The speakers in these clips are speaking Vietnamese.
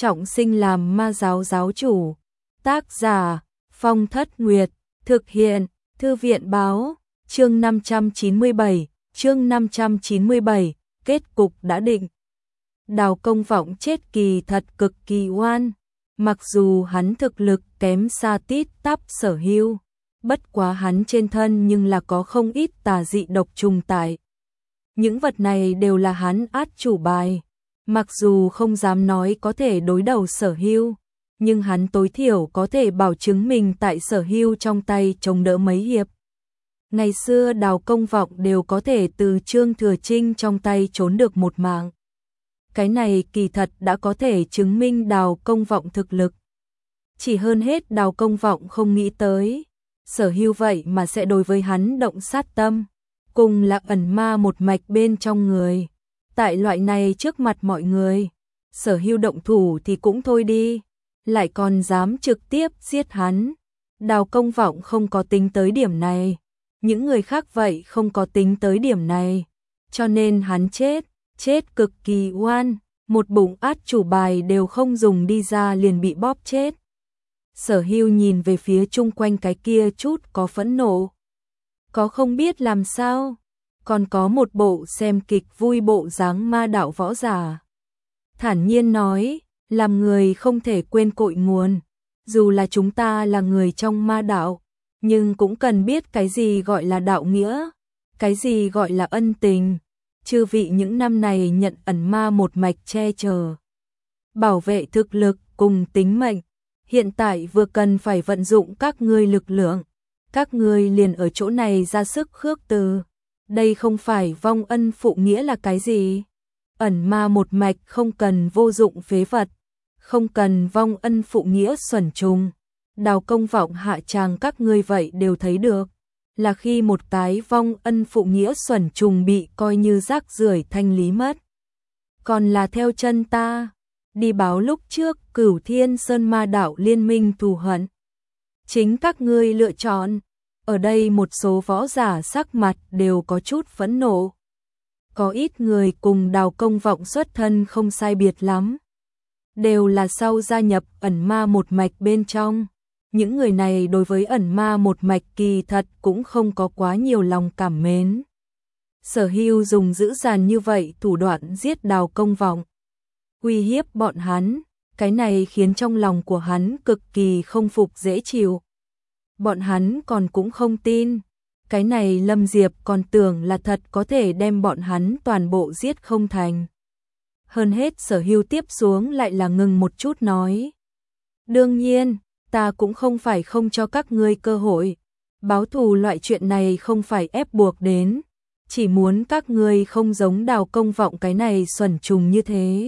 trọng sinh làm ma giáo giáo chủ. Tác giả Phong Thất Nguyệt, thực hiện Thư viện Báo, chương 597, kết cục đã định. Đào Công Vọng chết kỳ thật cực kỳ oan, mặc dù hắn thực lực kém xa Tít Tắp Sở Hưu, bất quá hắn trên thân nhưng là có không ít tà dị độc trùng tại. Những vật này đều là hắn át chủ bài, mặc dù không dám nói có thể đối đầu Sở Hưu, nhưng hắn tối thiểu có thể bảo chứng mình tại Sở Hưu trong tay chống đỡ mấy hiệp. Ngày xưa Đào Công Vọng đều có thể từ Trương Thừa Trinh trong tay trốn được một mạng. Cái này kỳ thật đã có thể chứng minh Đào Công Vọng thực lực. Chỉ hơn hết Đào Công Vọng không nghĩ tới, Sở Hưu vậy mà sẽ đối với hắn động sát tâm, cùng là ẩn ma một mạch bên trong người. Tại loại này trước mặt mọi người, Sở Hưu động thủ thì cũng thôi đi, lại còn dám trực tiếp giết hắn. Đào Công Vọng không có tính tới điểm này, những người khác vậy không có tính tới điểm này, cho nên hắn chết cực kỳ oan, một bụng át chủ bài đều không dùng đi ra liền bị bóp chết. Sở Hưu nhìn về phía chung quanh cái kia chút có phẫn nộ, có không biết làm sao, còn có một bộ xem kịch vui bộ dáng ma đạo võ giả. Thản nhiên nói, làm người không thể quên cội nguồn, dù là chúng ta là người trong ma đạo, nhưng cũng cần biết cái gì gọi là đạo nghĩa, cái gì gọi là ân tình. Chư vị những năm này nhận ẩn ma một mạch che chở, bảo vệ thực lực cùng tính mệnh, hiện tại vừa cần phải vận dụng các ngươi lực lượng, các ngươi liền ở chỗ này ra sức khước từ. Đây không phải vong ân phụ nghĩa là cái gì? Ẩn ma một mạch không cần vô dụng phế vật, không cần vong ân phụ nghĩa xuẩn trùng. Đào Công Vọng hạ tràng các ngươi vậy đều thấy được, là khi một cái vong ân phụ nghĩa xuẩn trùng bị coi như rác rưởi thanh lý mất. Còn là theo chân ta, đi báo lúc trước Cửu Thiên Sơn Ma Đạo liên minh thù hận. Chính các ngươi lựa chọn. Ở đây một số võ giả sắc mặt đều có chút phẫn nộ. Có ít người cùng Đào Công Vọng xuất thân không sai biệt lắm, đều là sau gia nhập ẩn ma một mạch bên trong. Những người này đối với ẩn ma một mạch kỳ thật cũng không có quá nhiều lòng cảm mến. Sở Hưu dùng dữ dằn như vậy thủ đoạn giết Đào Công Vọng, uy hiếp bọn hắn, cái này khiến trong lòng của hắn cực kỳ không phục dễ chịu. Bọn hắn còn cũng không tin, cái này Lâm Diệp còn tưởng là thật có thể đem bọn hắn toàn bộ giết không thành. Hơn hết Sở Hưu tiếp xuống lại là ngừng một chút nói, đương nhiên, ta cũng không phải không cho các ngươi cơ hội, báo thù loại chuyện này không phải ép buộc đến, chỉ muốn các ngươi không giống Đào Công Vọng cái này xuẩn trùng như thế.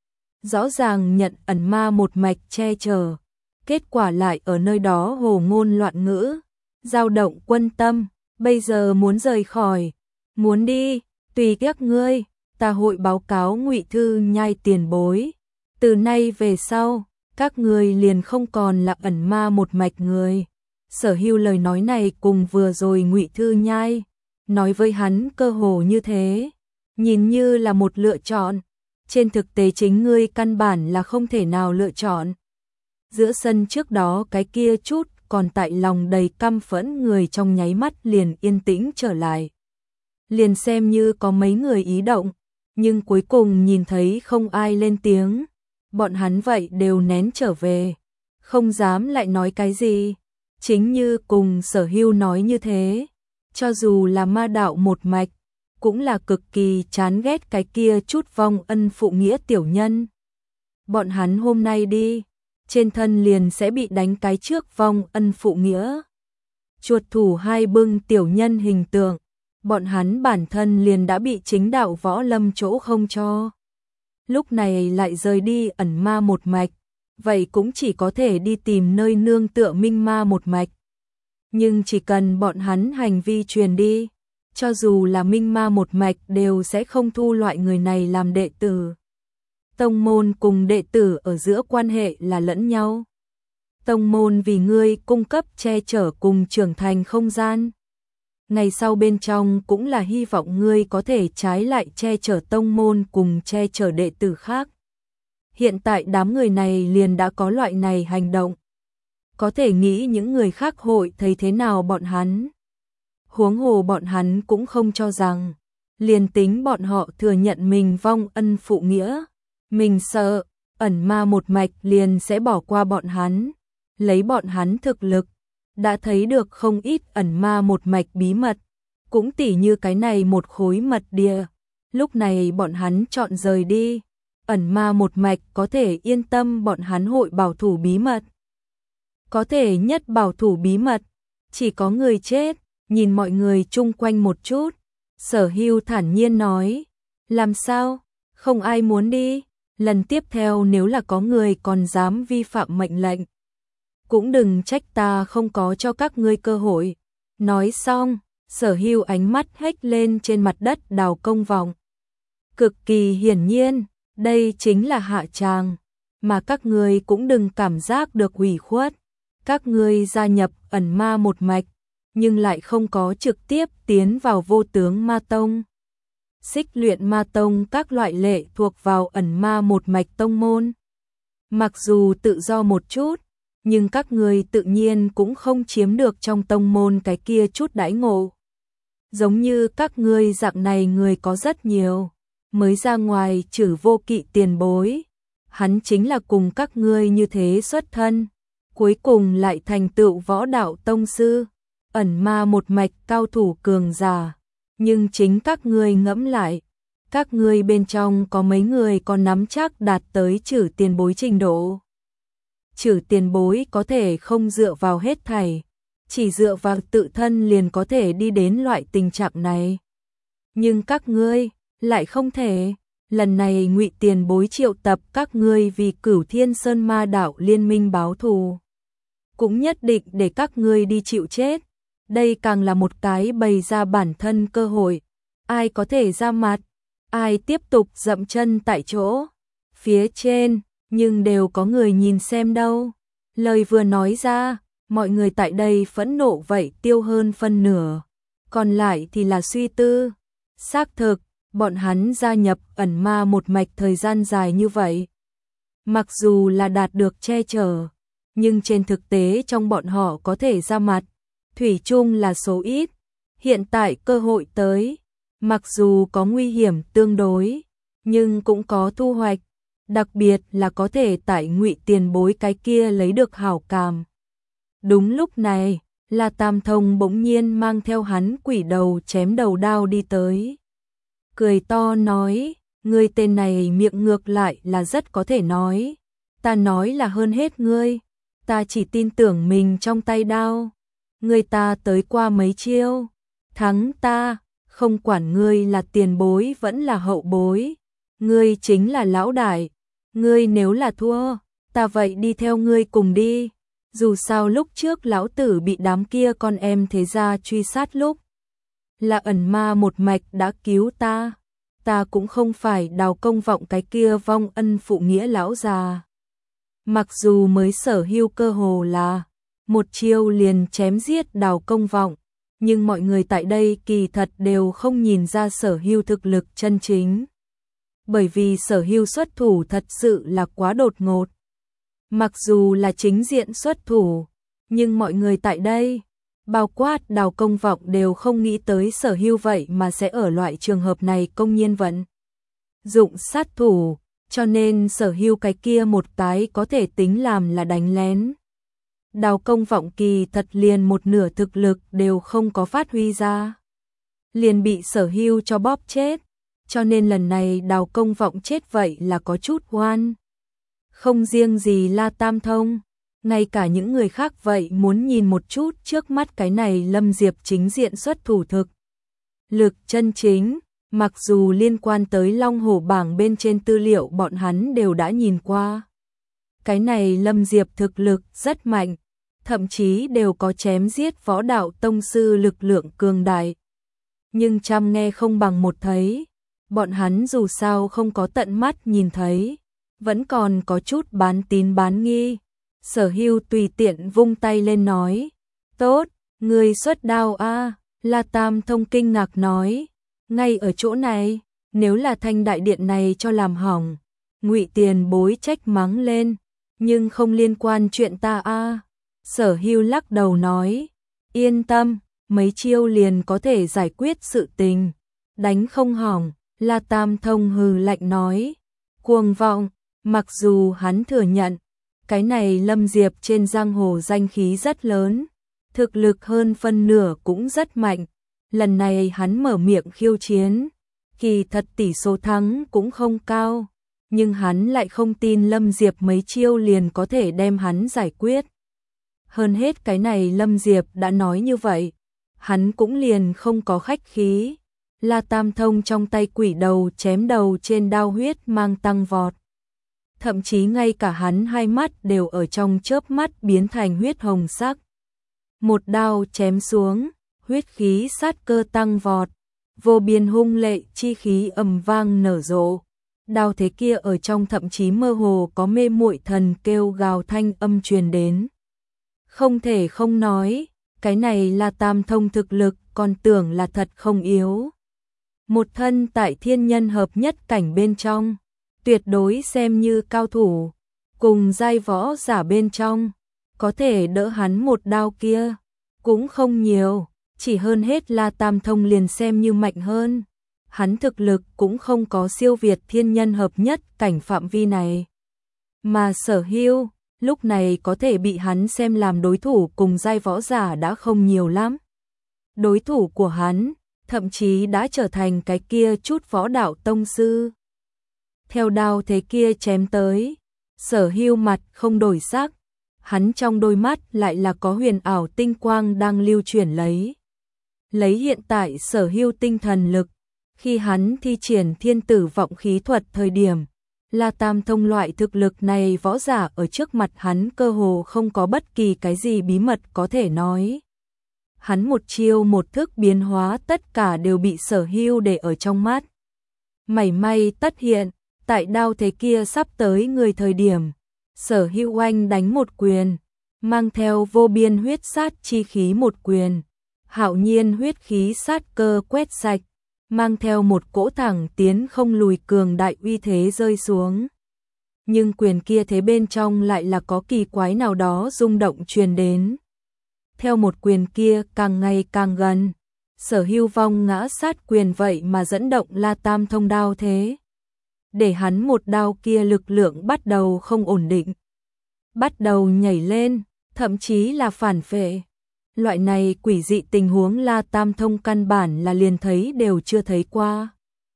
Rõ ràng nhận ẩn ma một mạch che chở, kết quả lại ở nơi đó hồ ngôn loạn ngữ, dao động quân tâm, bây giờ muốn rời khỏi, muốn đi, tùy các ngươi, ta hội báo cáo Ngụy Thư Nhai tiền bối, từ nay về sau, các ngươi liền không còn là ẩn ma một mạch người. Sở Hưu lời nói này cùng vừa rồi Ngụy Thư Nhai nói với hắn cơ hồ như thế, nhìn như là một lựa chọn, trên thực tế chính ngươi căn bản là không thể nào lựa chọn. Giữa sân trước đó cái kia chút còn tại lòng đầy căm phẫn người trong nháy mắt liền yên tĩnh trở lại. Liền xem như có mấy người ý động, nhưng cuối cùng nhìn thấy không ai lên tiếng, bọn hắn vậy đều nén trở về, không dám lại nói cái gì. Chính như cùng Sở Hưu nói như thế, cho dù là ma đạo một mạch, cũng là cực kỳ chán ghét cái kia chút vong ân phụ nghĩa tiểu nhân. Bọn hắn hôm nay đi, trên thân liền sẽ bị đánh cái trước vong ân phụ nghĩa. Chuột thủ hai bưng tiểu nhân hình tượng, bọn hắn bản thân liền đã bị chính đạo võ lâm chỗ không cho. Lúc này lại rời đi ẩn ma một mạch, vậy cũng chỉ có thể đi tìm nơi nương tựa minh ma một mạch. Nhưng chỉ cần bọn hắn hành vi truyền đi, cho dù là minh ma một mạch đều sẽ không thu loại người này làm đệ tử. Tông môn cùng đệ tử ở giữa quan hệ là lẫn nhau. Tông môn vì ngươi cung cấp che chở cùng trưởng thành không gian. Ngày sau bên trong cũng là hy vọng ngươi có thể trái lại che chở tông môn cùng che chở đệ tử khác. Hiện tại đám người này liền đã có loại này hành động. Có thể nghĩ những người khác hội thấy thế nào bọn hắn. Huống hồ bọn hắn cũng không cho rằng, liền tính bọn họ thừa nhận mình vong ân phụ nghĩa, mình sợ, ẩn ma một mạch liền sẽ bỏ qua bọn hắn. Lấy bọn hắn thực lực, đã thấy được không ít ẩn ma một mạch bí mật, cũng tỉ như cái này một khối mật địa. Lúc này bọn hắn chọn rời đi, ẩn ma một mạch có thể yên tâm bọn hắn hội bảo thủ bí mật. Có thể nhất bảo thủ bí mật, chỉ có người chết. Nhìn mọi người chung quanh một chút, Sở Hưu thản nhiên nói, làm sao, không ai muốn đi, lần tiếp theo nếu là có người còn dám vi phạm mệnh lệnh, cũng đừng trách ta không có cho các ngươi cơ hội. Nói xong, Sở Hưu ánh mắt hếch lên trên mặt đất Đào Công Vọng. Cực kỳ hiển nhiên, đây chính là hạ tràng, mà các ngươi cũng đừng cảm giác được ủy khuất. Các ngươi gia nhập ẩn ma một mạch, nhưng lại không có trực tiếp tiến vào vô tướng ma tông. Xích luyện ma tông các loại lệ thuộc vào ẩn ma một mạch tông môn. Mặc dù tự do một chút, nhưng các ngươi tự nhiên cũng không chiếm được trong tông môn cái kia chút đãi ngộ. Giống như các ngươi dạng này người có rất nhiều, mới ra ngoài Trử Vô Kỵ tiền bối. Hắn chính là cùng các ngươi như thế xuất thân, cuối cùng lại thành tựu võ đạo tông sư. Ẩn ma một mạch cao thủ cường giả, nhưng chính các ngươi ngẫm lại, các ngươi bên trong có mấy người có nắm chắc đạt tới Trử tiền bối trình độ. Trử tiền bối có thể không dựa vào hết thảy, chỉ dựa vào tự thân liền có thể đi đến loại tình trạng này. Nhưng các ngươi lại không thể. Lần này Ngụy tiền bối triệu tập các ngươi vì Cửu Thiên Sơn Ma Đạo liên minh báo thù, cũng nhất định để các ngươi đi chịu chết. Đây càng là một cái bày ra bản thân cơ hội. Ai có thể ra mặt, ai tiếp tục dậm chân tại chỗ. Phía trên, nhưng đều có người nhìn xem đâu. Lời vừa nói ra, mọi người tại đây phẫn nộ vậy tiêu hơn phân nửa. Còn lại thì là suy tư. Xác thực, bọn hắn gia nhập ẩn ma một mạch thời gian dài như vậy. Mặc dù là đạt được che chở, nhưng trên thực tế trong bọn họ có thể ra mặt, thủy chung là số ít. Hiện tại cơ hội tới, mặc dù có nguy hiểm tương đối, nhưng cũng có thu hoạch, đặc biệt là có thể tại Ngụy tiền bối cái kia lấy được hảo cảm. Đúng lúc này, La Tam Thông bỗng nhiên mang theo hắn quỷ đầu chém đầu đao đi tới. Cười to nói, ngươi tên này miệng ngược lại là rất có thể nói. Ta nói là hơn hết ngươi, ta chỉ tin tưởng mình trong tay đao. Ngươi ta tới qua mấy chiêu, thắng ta, không quản ngươi là tiền bối vẫn là hậu bối. Ngươi chính là lão đại, ngươi nếu là thua, ta vậy đi theo ngươi cùng đi. Dù sao lúc trước lão tử bị đám kia con em thế gia truy sát lúc, là ẩn ma một mạch đã cứu ta. Ta cũng không phải Đào Công Vọng cái kia vong ân phụ nghĩa lão già. Mặc dù mới Sở Hưu cơ hồ là một chiêu liền chém giết Đào Công Vọng, nhưng mọi người tại đây kỳ thật đều không nhìn ra Sở Hưu thực lực chân chính. Bởi vì Sở Hưu xuất thủ thật sự là quá đột ngột. Mặc dù là chính diện xuất thủ, nhưng mọi người tại đây, bao quát Đào Công Vọng đều không nghĩ tới Sở Hưu vậy mà sẽ ở loại trường hợp này công nhiên vận dụng sát thủ, cho nên Sở Hưu cái kia một cái có thể tính làm là đánh lén. Đào Công Vọng kỳ thật liền một nửa thực lực đều không có phát huy ra, liền bị Sở Hưu cho bóp chết, cho nên lần này Đào Công Vọng chết vậy là có chút oan. Không riêng gì La Tam Thông, ngay cả những người khác vậy muốn nhìn một chút trước mắt cái này Lâm Diệp chính diện xuất thủ thực lực chân chính. Mặc dù liên quan tới Long Hổ bảng bên trên tư liệu bọn hắn đều đã nhìn qua, cái này Lâm Diệp thực lực rất mạnh, thậm chí đều có chém giết võ đạo tông sư lực lượng cường đại. Nhưng trăm nghe không bằng một thấy, bọn hắn dù sao không có tận mắt nhìn thấy, vẫn còn có chút bán tín bán nghi. Sở Hưu tùy tiện vung tay lên nói, tốt, ngươi xuất đao a. La Tam Thông kinh ngạc nói, ngay ở chỗ này, nếu là thanh đại điện này cho làm hỏng, Ngụy Tiền Bối trách mắng lên, nhưng không liên quan chuyện ta a. Sở Hưu lắc đầu nói, yên tâm, mấy chiêu liền có thể giải quyết sự tình, đánh không hỏng. La Tam Thông hừ lạnh nói, cuồng vọng. Mặc dù hắn thừa nhận, cái này Lâm Diệp trên giang hồ danh khí rất lớn, thực lực hơn phân nửa cũng rất mạnh. Lần này hắn mở miệng khiêu chiến, kỳ thật tỷ số thắng cũng không cao, nhưng hắn lại không tin Lâm Diệp mấy chiêu liền có thể đem hắn giải quyết. Hơn hết cái này Lâm Diệp đã nói như vậy, hắn cũng liền không có khách khí. La Tam Thông trong tay quỷ đầu chém đầu trên đao huyết mang tăng vọt. Thậm chí ngay cả hắn hai mắt đều ở trong chớp mắt biến thành huyết hồng sắc. Một đao chém xuống, huyết khí sát cơ tăng vọt, vô biên hung lệ chi khí ầm vang nở rộ. Đao thế kia ở trong thậm chí mơ hồ có mê muội thần kêu gào thanh âm truyền đến. Không thể không nói, cái này là Tam Thông thực lực, còn tưởng là thật không yếu. Một thân tại thiên nhân hợp nhất cảnh bên trong, tuyệt đối xem như cao thủ, cùng giai võ giả bên trong, có thể đỡ hắn một đao kia, cũng không nhiều, chỉ hơn hết là Tam Thông liền xem như mạnh hơn. Hắn thực lực cũng không có siêu việt thiên nhân hợp nhất cảnh phạm vi này. Mà Sở Hưu, lúc này có thể bị hắn xem làm đối thủ cùng giai võ giả đã không nhiều lắm. Đối thủ của hắn, thậm chí đã trở thành cái kia chút võ đạo tông sư. Theo đao thế kia chém tới, Sở Hưu mặt không đổi sắc, hắn trong đôi mắt lại là có huyền ảo tinh quang đang lưu chuyển lấy. Lấy hiện tại Sở Hưu tinh thần lực, khi hắn thi triển thiên tử vọng khí thuật thời điểm, là Tam Thông loại thực lực này võ giả ở trước mặt hắn cơ hồ không có bất kỳ cái gì bí mật có thể nói. Hắn một chiêu một thức biến hóa tất cả đều bị Sở Hưu để ở trong mắt. Mảy may tất hiện, tại đao thế kia sắp tới người thời điểm, Sở Hưu oanh đánh một quyền, mang theo vô biên huyết sát chi khí một quyền, hạo nhiên huyết khí sát cơ quét sạch, mang theo một cỗ thẳng tiến không lùi cường đại uy thế rơi xuống. Nhưng quyền kia thế bên trong lại là có kỳ quái nào đó rung động truyền đến. Theo một quyền kia càng ngày càng gần, Sở Hưu vong ngã sát quyền vậy mà dẫn động La Tam Thông đao thế. Để hắn một đao kia lực lượng bắt đầu không ổn định. Bắt đầu nhảy lên, thậm chí là phản phệ. Loại này quỷ dị tình huống La Tam Thông căn bản là liền thấy đều chưa thấy qua.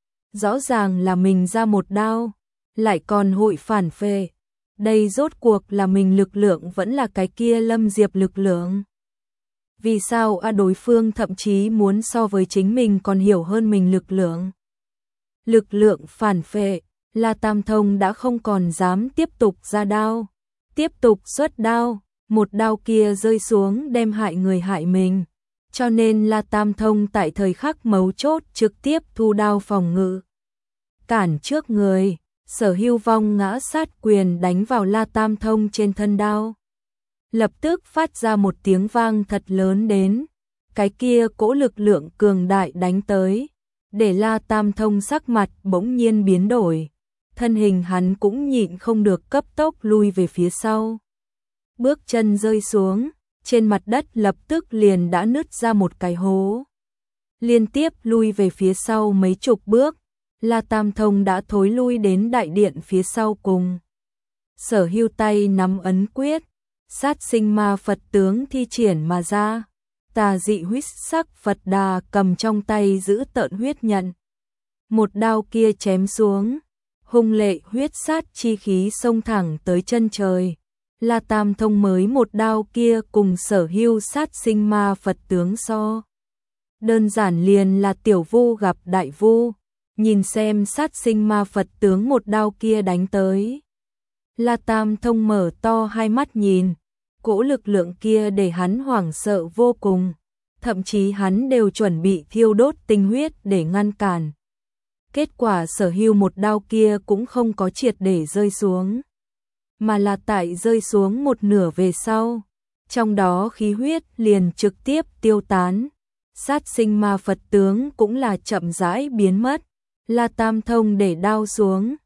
Rõ ràng là mình ra một đao, lại còn hội phản phệ. Đây rốt cuộc là mình lực lượng vẫn là cái kia Lâm Diệp lực lượng. Vì sao đối phương thậm chí muốn so với chính mình còn hiểu hơn mình lực lượng. Lực lượng phản phệ, La Tam Thông đã không còn dám tiếp tục ra đao. Tiếp tục xuất đao, một đao kia rơi xuống đem hại người hại mình. Cho nên La Tam Thông tại thời khắc mấu chốt trực tiếp thu đao phòng ngự. Cản trước người, Sở Hưu vong ngã sát quyền đánh vào La Tam Thông trên thân đao. Lập tức phát ra một tiếng vang thật lớn đến. Cái kia cỗ lực lượng cường đại đánh tới, để La Tam Thông sắc mặt bỗng nhiên biến đổi. Thân hình hắn cũng nhịn không được cấp tốc lui về phía sau. Bước chân rơi xuống, trên mặt đất lập tức liền đã nứt ra một cái hố. Liên tiếp lui về phía sau mấy chục bước, La Tam Thông đã thối lui đến đại điện phía sau cùng. Sở Hưu tay nắm ấn quyết, sát sinh ma Phật tướng thi triển mà ra. Tà dị huyết sắc Phật Đà cầm trong tay giữ tợn huyết nhận. Một đao kia chém xuống, hung lệ huyết sát chi khí xông thẳng tới chân trời. La Tam Thông mới một đao kia cùng Sở Hưu sát sinh ma Phật tướng so. Đơn giản liền là tiểu vu gặp đại vu, nhìn xem sát sinh ma Phật tướng một đao kia đánh tới. La Tam Thông mở to hai mắt nhìn, cỗ lực lượng kia để hắn hoảng sợ vô cùng, thậm chí hắn đều chuẩn bị thiêu đốt tinh huyết để ngăn cản. Kết quả Sở Hưu một đao kia cũng không có triệt để rơi xuống, mà là tại rơi xuống một nửa về sau, trong đó khí huyết liền trực tiếp tiêu tán. Sát sinh ma Phật tướng cũng là chậm rãi biến mất. La Tam Thông để đao xuống,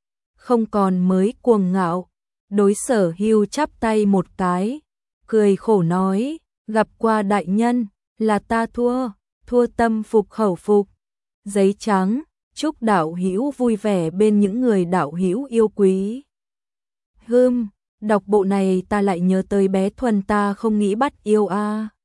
không còn mới cuồng ngạo, đối Sở Hưu chắp tay một cái, cười khổ nói, gặp qua đại nhân, là ta thua tâm phục khẩu phục. Giấy trắng, chúc đạo hữu vui vẻ bên những người đạo hữu yêu quý. Đọc bộ này ta lại nhớ tới bé Thuần ta không nghĩ bắt yêu a.